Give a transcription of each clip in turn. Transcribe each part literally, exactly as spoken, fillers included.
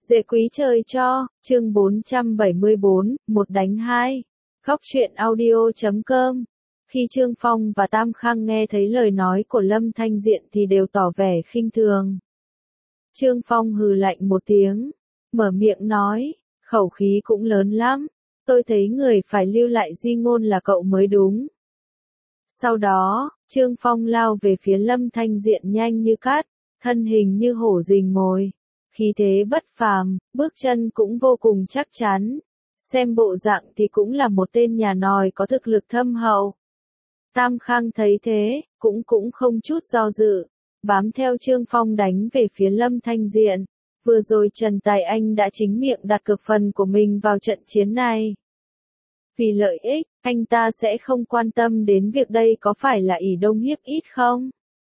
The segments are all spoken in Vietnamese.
Dễ quý trời cho, chương bốn trăm bảy mươi bốn, một đánh hai. Góc truyện audio chấm com. Khi Trương Phong và Tam Khang nghe thấy lời nói của Lâm Thanh Diện thì đều tỏ vẻ khinh thường. Trương Phong hừ lạnh một tiếng, mở miệng nói, khẩu khí cũng lớn lắm, tôi thấy người phải lưu lại di ngôn là cậu mới đúng. Sau đó, Trương Phong lao về phía Lâm Thanh Diện nhanh như cát, thân hình như hổ rình mồi. Khí thế bất phàm, bước chân cũng vô cùng chắc chắn. Xem bộ dạng thì cũng là một tên nhà nòi có thực lực thâm hậu. Tam Khang thấy thế, cũng cũng không chút do dự, bám theo Trương Phong đánh về phía Lâm Thanh Diện. Vừa rồi Trần Tài Anh đã chính miệng đặt cược phần của mình vào trận chiến này. Vì lợi ích, anh ta sẽ không quan tâm đến việc đây có phải là ỷ đông hiếp ít không.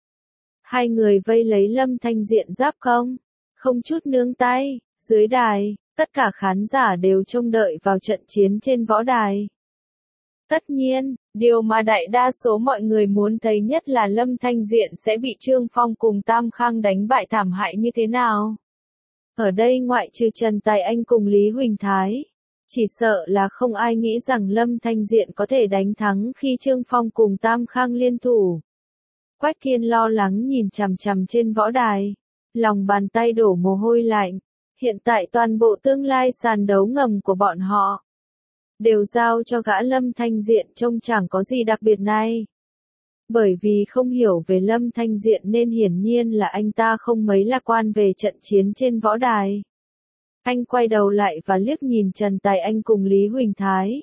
Hai người vây lấy Lâm Thanh Diện giáp công. Không chút nương tay, dưới đài, tất cả khán giả đều trông đợi vào trận chiến trên võ đài. Tất nhiên, điều mà đại đa số mọi người muốn thấy nhất là Lâm Thanh Diện sẽ bị Trương Phong cùng Tam Khang đánh bại thảm hại như thế nào. Ở đây ngoại trừ Trần Tài Anh cùng Lý Huỳnh Thái, chỉ sợ là không ai nghĩ rằng Lâm Thanh Diện có thể đánh thắng khi Trương Phong cùng Tam Khang liên thủ. Quách Kiên lo lắng nhìn chằm chằm trên võ đài. Lòng bàn tay đổ mồ hôi lạnh, hiện tại toàn bộ tương lai sàn đấu ngầm của bọn họ đều giao cho gã Lâm Thanh Diện trông chẳng có gì đặc biệt này. Bởi vì không hiểu về Lâm Thanh Diện nên hiển nhiên là anh ta không mấy lạc quan về trận chiến trên võ đài. Anh quay đầu lại và liếc nhìn Trần Tài Anh cùng Lý Huỳnh Thái.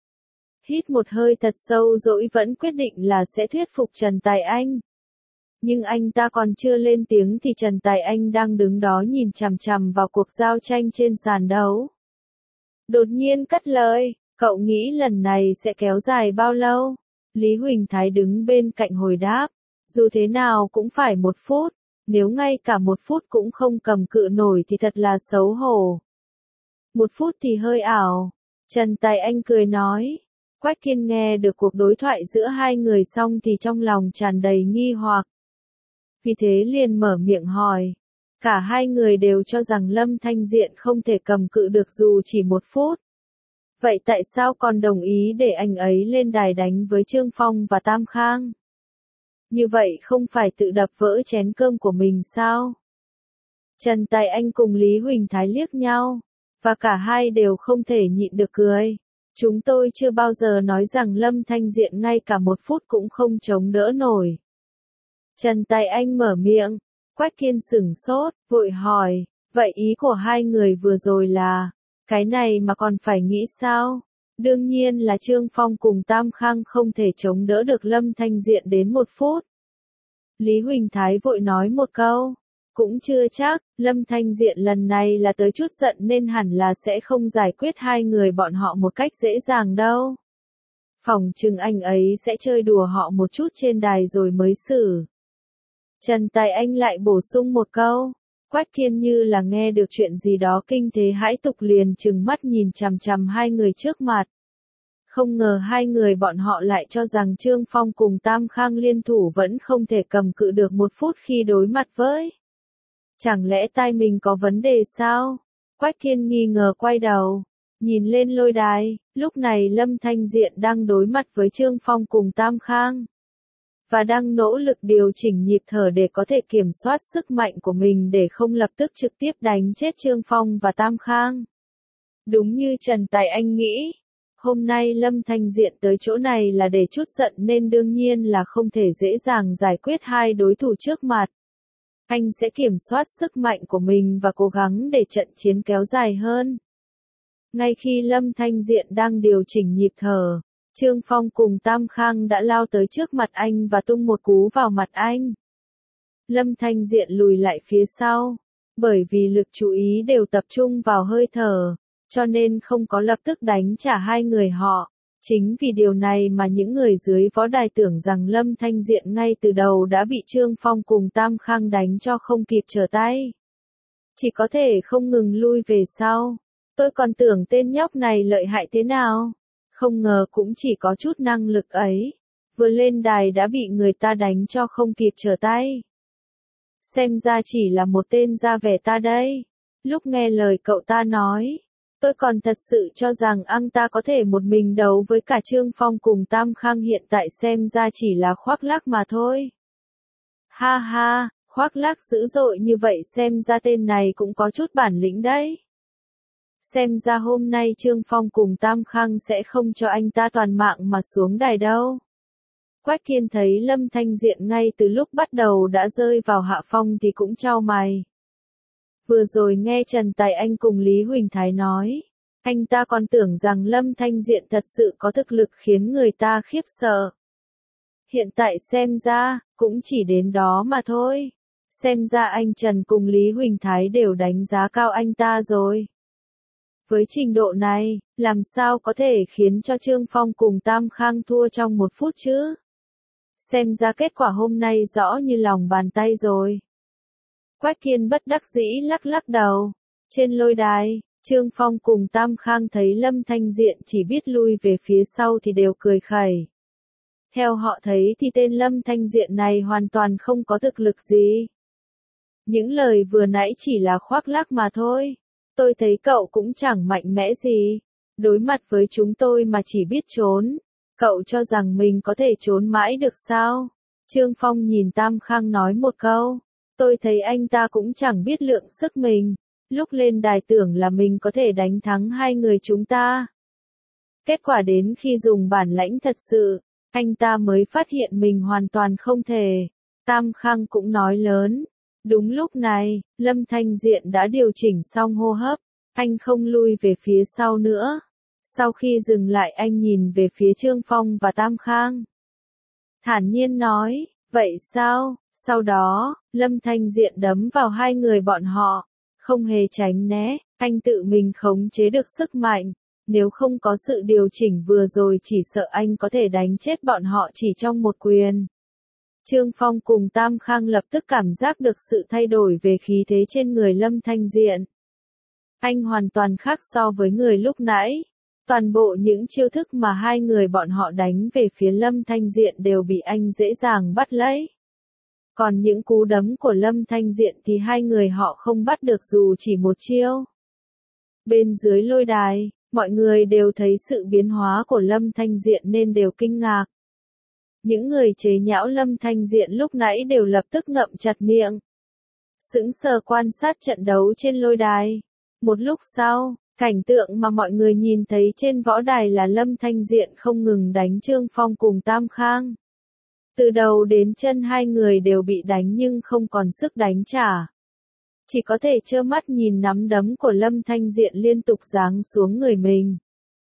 Hít một hơi thật sâu rồi vẫn quyết định là sẽ thuyết phục Trần Tài Anh. Nhưng anh ta còn chưa lên tiếng thì Trần Tài Anh đang đứng đó nhìn chằm chằm vào cuộc giao tranh trên sàn đấu. Đột nhiên cất lời, cậu nghĩ lần này sẽ kéo dài bao lâu? Lý Huỳnh Thái đứng bên cạnh hồi đáp, dù thế nào cũng phải một phút, nếu ngay cả một phút cũng không cầm cự nổi thì thật là xấu hổ. Một phút thì hơi ảo, Trần Tài Anh cười nói. Quách Kiên nghe được cuộc đối thoại giữa hai người xong thì trong lòng tràn đầy nghi hoặc. Vì thế liền mở miệng hỏi. Cả hai người đều cho rằng Lâm Thanh Diện không thể cầm cự được dù chỉ một phút. Vậy tại sao còn đồng ý để anh ấy lên đài đánh với Trương Phong và Tam Khang? Như vậy không phải tự đập vỡ chén cơm của mình sao? Trần Tài Anh cùng Lý Huỳnh Thái liếc nhau, và cả hai đều không thể nhịn được cười. Chúng tôi chưa bao giờ nói rằng Lâm Thanh Diện ngay cả một phút cũng không chống đỡ nổi. Trần Tài Anh mở miệng, Quách Kiên sửng sốt, vội hỏi, vậy ý của hai người vừa rồi là, cái này mà còn phải nghĩ sao? Đương nhiên là Trương Phong cùng Tam Khang không thể chống đỡ được Lâm Thanh Diện đến một phút. Lý Huỳnh Thái vội nói một câu, cũng chưa chắc, Lâm Thanh Diện lần này là tới chút giận nên hẳn là sẽ không giải quyết hai người bọn họ một cách dễ dàng đâu. Phỏng chừng anh ấy sẽ chơi đùa họ một chút trên đài rồi mới xử. Trần Tài Anh lại bổ sung một câu, Quách Kiên như là nghe được chuyện gì đó kinh thế hãi tục liền trừng mắt nhìn chằm chằm hai người trước mặt. Không ngờ hai người bọn họ lại cho rằng Trương Phong cùng Tam Khang liên thủ vẫn không thể cầm cự được một phút khi đối mặt với. Chẳng lẽ tai mình có vấn đề sao? Quách Kiên nghi ngờ quay đầu, nhìn lên lôi đài, lúc này Lâm Thanh Diện đang đối mặt với Trương Phong cùng Tam Khang. Và đang nỗ lực điều chỉnh nhịp thở để có thể kiểm soát sức mạnh của mình để không lập tức trực tiếp đánh chết Trương Phong và Tam Khang. Đúng như Trần Tài Anh nghĩ, hôm nay Lâm Thanh Diện tới chỗ này là để trút giận nên đương nhiên là không thể dễ dàng giải quyết hai đối thủ trước mặt. Anh sẽ kiểm soát sức mạnh của mình và cố gắng để trận chiến kéo dài hơn. Ngay khi Lâm Thanh Diện đang điều chỉnh nhịp thở, Trương Phong cùng Tam Khang đã lao tới trước mặt anh và tung một cú vào mặt anh. Lâm Thanh Diện lùi lại phía sau, bởi vì lực chú ý đều tập trung vào hơi thở, cho nên không có lập tức đánh trả hai người họ. Chính vì điều này mà những người dưới võ đài tưởng rằng Lâm Thanh Diện ngay từ đầu đã bị Trương Phong cùng Tam Khang đánh cho không kịp trở tay. Chỉ có thể không ngừng lui về sau. Tôi còn tưởng tên nhóc này lợi hại thế nào. Không ngờ cũng chỉ có chút năng lực ấy. Vừa lên đài đã bị người ta đánh cho không kịp trở tay. Xem ra chỉ là một tên ra vẻ ta đây. Lúc nghe lời cậu ta nói, tôi còn thật sự cho rằng anh ta có thể một mình đấu với cả Trương Phong cùng Tam Khang, hiện tại xem ra chỉ là khoác lác mà thôi. Ha ha, khoác lác dữ dội như vậy xem ra tên này cũng có chút bản lĩnh đấy. Xem ra hôm nay Trương Phong cùng Tam Khang sẽ không cho anh ta toàn mạng mà xuống đài đâu. Quách Kiên thấy Lâm Thanh Diện ngay từ lúc bắt đầu đã rơi vào hạ phong thì cũng chau mày. Vừa rồi nghe Trần Tài Anh cùng Lý Huỳnh Thái nói, anh ta còn tưởng rằng Lâm Thanh Diện thật sự có thực lực khiến người ta khiếp sợ. Hiện tại xem ra, cũng chỉ đến đó mà thôi. Xem ra anh Trần cùng Lý Huỳnh Thái đều đánh giá cao anh ta rồi. Với trình độ này, làm sao có thể khiến cho Trương Phong cùng Tam Khang thua trong một phút chứ? Xem ra kết quả hôm nay rõ như lòng bàn tay rồi. Quách Kiên bất đắc dĩ lắc lắc đầu. Trên lôi đài, Trương Phong cùng Tam Khang thấy Lâm Thanh Diện chỉ biết lui về phía sau thì đều cười khẩy. Theo họ thấy thì tên Lâm Thanh Diện này hoàn toàn không có thực lực gì. Những lời vừa nãy chỉ là khoác lác mà thôi. Tôi thấy cậu cũng chẳng mạnh mẽ gì. Đối mặt với chúng tôi mà chỉ biết trốn. Cậu cho rằng mình có thể trốn mãi được sao? Trương Phong nhìn Tam Khang nói một câu. Tôi thấy anh ta cũng chẳng biết lượng sức mình. Lúc lên đài tưởng là mình có thể đánh thắng hai người chúng ta. Kết quả đến khi dùng bản lãnh thật sự, anh ta mới phát hiện mình hoàn toàn không thể. Tam Khang cũng nói lớn. Đúng lúc này, Lâm Thanh Diện đã điều chỉnh xong hô hấp. Anh không lui về phía sau nữa. Sau khi dừng lại anh nhìn về phía Trương Phong và Tam Khang. Thản nhiên nói, vậy sao? Sau đó, Lâm Thanh Diện đấm vào hai người bọn họ. Không hề tránh né, anh tự mình khống chế được sức mạnh. Nếu không có sự điều chỉnh vừa rồi chỉ sợ anh có thể đánh chết bọn họ chỉ trong một quyền. Trương Phong cùng Tam Khang lập tức cảm giác được sự thay đổi về khí thế trên người Lâm Thanh Diện. Anh hoàn toàn khác so với người lúc nãy. Toàn bộ những chiêu thức mà hai người bọn họ đánh về phía Lâm Thanh Diện đều bị anh dễ dàng bắt lấy. Còn những cú đấm của Lâm Thanh Diện thì hai người họ không bắt được dù chỉ một chiêu. Bên dưới lôi đài, mọi người đều thấy sự biến hóa của Lâm Thanh Diện nên đều kinh ngạc. Những người chế nhạo Lâm Thanh Diện lúc nãy đều lập tức ngậm chặt miệng. Sững sờ quan sát trận đấu trên lôi đài. Một lúc sau, cảnh tượng mà mọi người nhìn thấy trên võ đài là Lâm Thanh Diện không ngừng đánh Trương Phong cùng Tam Khang. Từ đầu đến chân hai người đều bị đánh nhưng không còn sức đánh trả. Chỉ có thể trơ mắt nhìn nắm đấm của Lâm Thanh Diện liên tục giáng xuống người mình.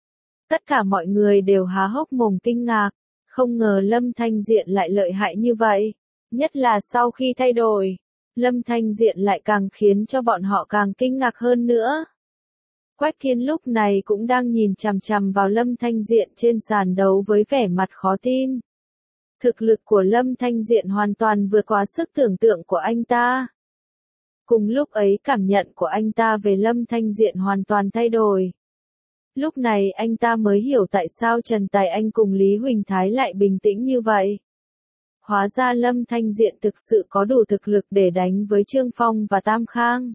Tất cả mọi người đều há hốc mồm kinh ngạc. Không ngờ Lâm Thanh Diện lại lợi hại như vậy. Nhất là sau khi thay đổi, Lâm Thanh Diện lại càng khiến cho bọn họ càng kinh ngạc hơn nữa. Quách Kiên lúc này cũng đang nhìn chằm chằm vào Lâm Thanh Diện trên sàn đấu với vẻ mặt khó tin. Thực lực của Lâm Thanh Diện hoàn toàn vượt quá sức tưởng tượng của anh ta. Cùng lúc ấy cảm nhận của anh ta về Lâm Thanh Diện hoàn toàn thay đổi. Lúc này anh ta mới hiểu tại sao Trần Tài Anh cùng Lý Huỳnh Thái lại bình tĩnh như vậy. Hóa ra Lâm Thanh Diện thực sự có đủ thực lực để đánh với Trương Phong và Tam Khang.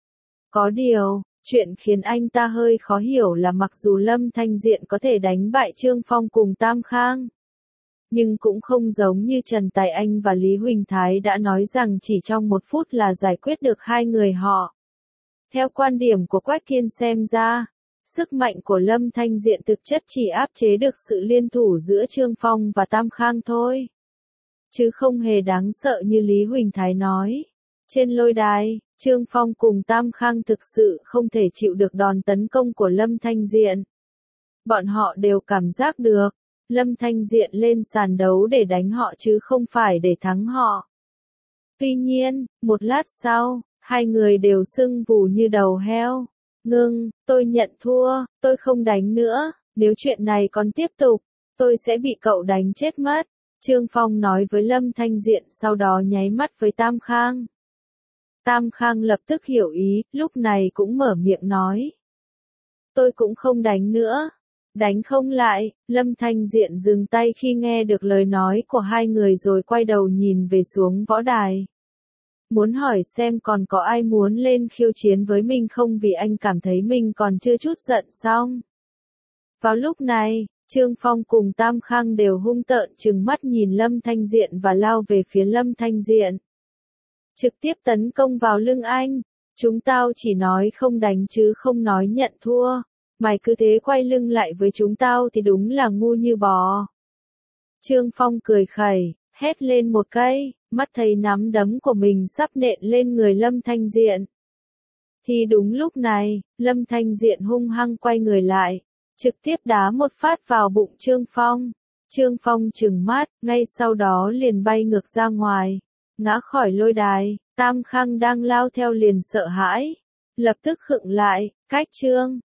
Có điều, chuyện khiến anh ta hơi khó hiểu là mặc dù Lâm Thanh Diện có thể đánh bại Trương Phong cùng Tam Khang, nhưng cũng không giống như Trần Tài Anh và Lý Huỳnh Thái đã nói rằng chỉ trong một phút là giải quyết được hai người họ. Theo quan điểm của Quách Kiên xem ra, sức mạnh của Lâm Thanh Diện thực chất chỉ áp chế được sự liên thủ giữa Trương Phong và Tam Khang thôi. Chứ không hề đáng sợ như Lý Huỳnh Thái nói. Trên lôi đài, Trương Phong cùng Tam Khang thực sự không thể chịu được đòn tấn công của Lâm Thanh Diện. Bọn họ đều cảm giác được, Lâm Thanh Diện lên sàn đấu để đánh họ chứ không phải để thắng họ. Tuy nhiên, một lát sau, hai người đều sưng vù như đầu heo. Ngưng, tôi nhận thua, tôi không đánh nữa, nếu chuyện này còn tiếp tục, tôi sẽ bị cậu đánh chết mất. Trương Phong nói với Lâm Thanh Diện sau đó nháy mắt với Tam Khang. Tam Khang lập tức hiểu ý, lúc này cũng mở miệng nói. Tôi cũng không đánh nữa. Đánh không lại, Lâm Thanh Diện dừng tay khi nghe được lời nói của hai người rồi quay đầu nhìn về xuống võ đài. muốn hỏi xem còn có ai muốn lên khiêu chiến với mình không vì anh cảm thấy mình còn chưa chút giận xong. Vào lúc này, Trương Phong cùng Tam Khang đều hung tợn trừng mắt nhìn Lâm Thanh Diện và lao về phía Lâm Thanh Diện. Trực tiếp tấn công vào lưng anh. Chúng tao chỉ nói không đánh chứ không nói nhận thua. Mày cứ thế quay lưng lại với chúng tao thì đúng là ngu như bò. Trương Phong cười khẩy, hét lên một cây, mắt thấy nắm đấm của mình sắp nện lên người Lâm Thanh Diện. Thì đúng lúc này, Lâm Thanh Diện hung hăng quay người lại, trực tiếp đá một phát vào bụng Trương Phong. Trương Phong trừng mắt, ngay sau đó liền bay ngược ra ngoài, ngã khỏi lôi đài. Tam Khang đang lao theo liền sợ hãi, lập tức khựng lại, cách Trương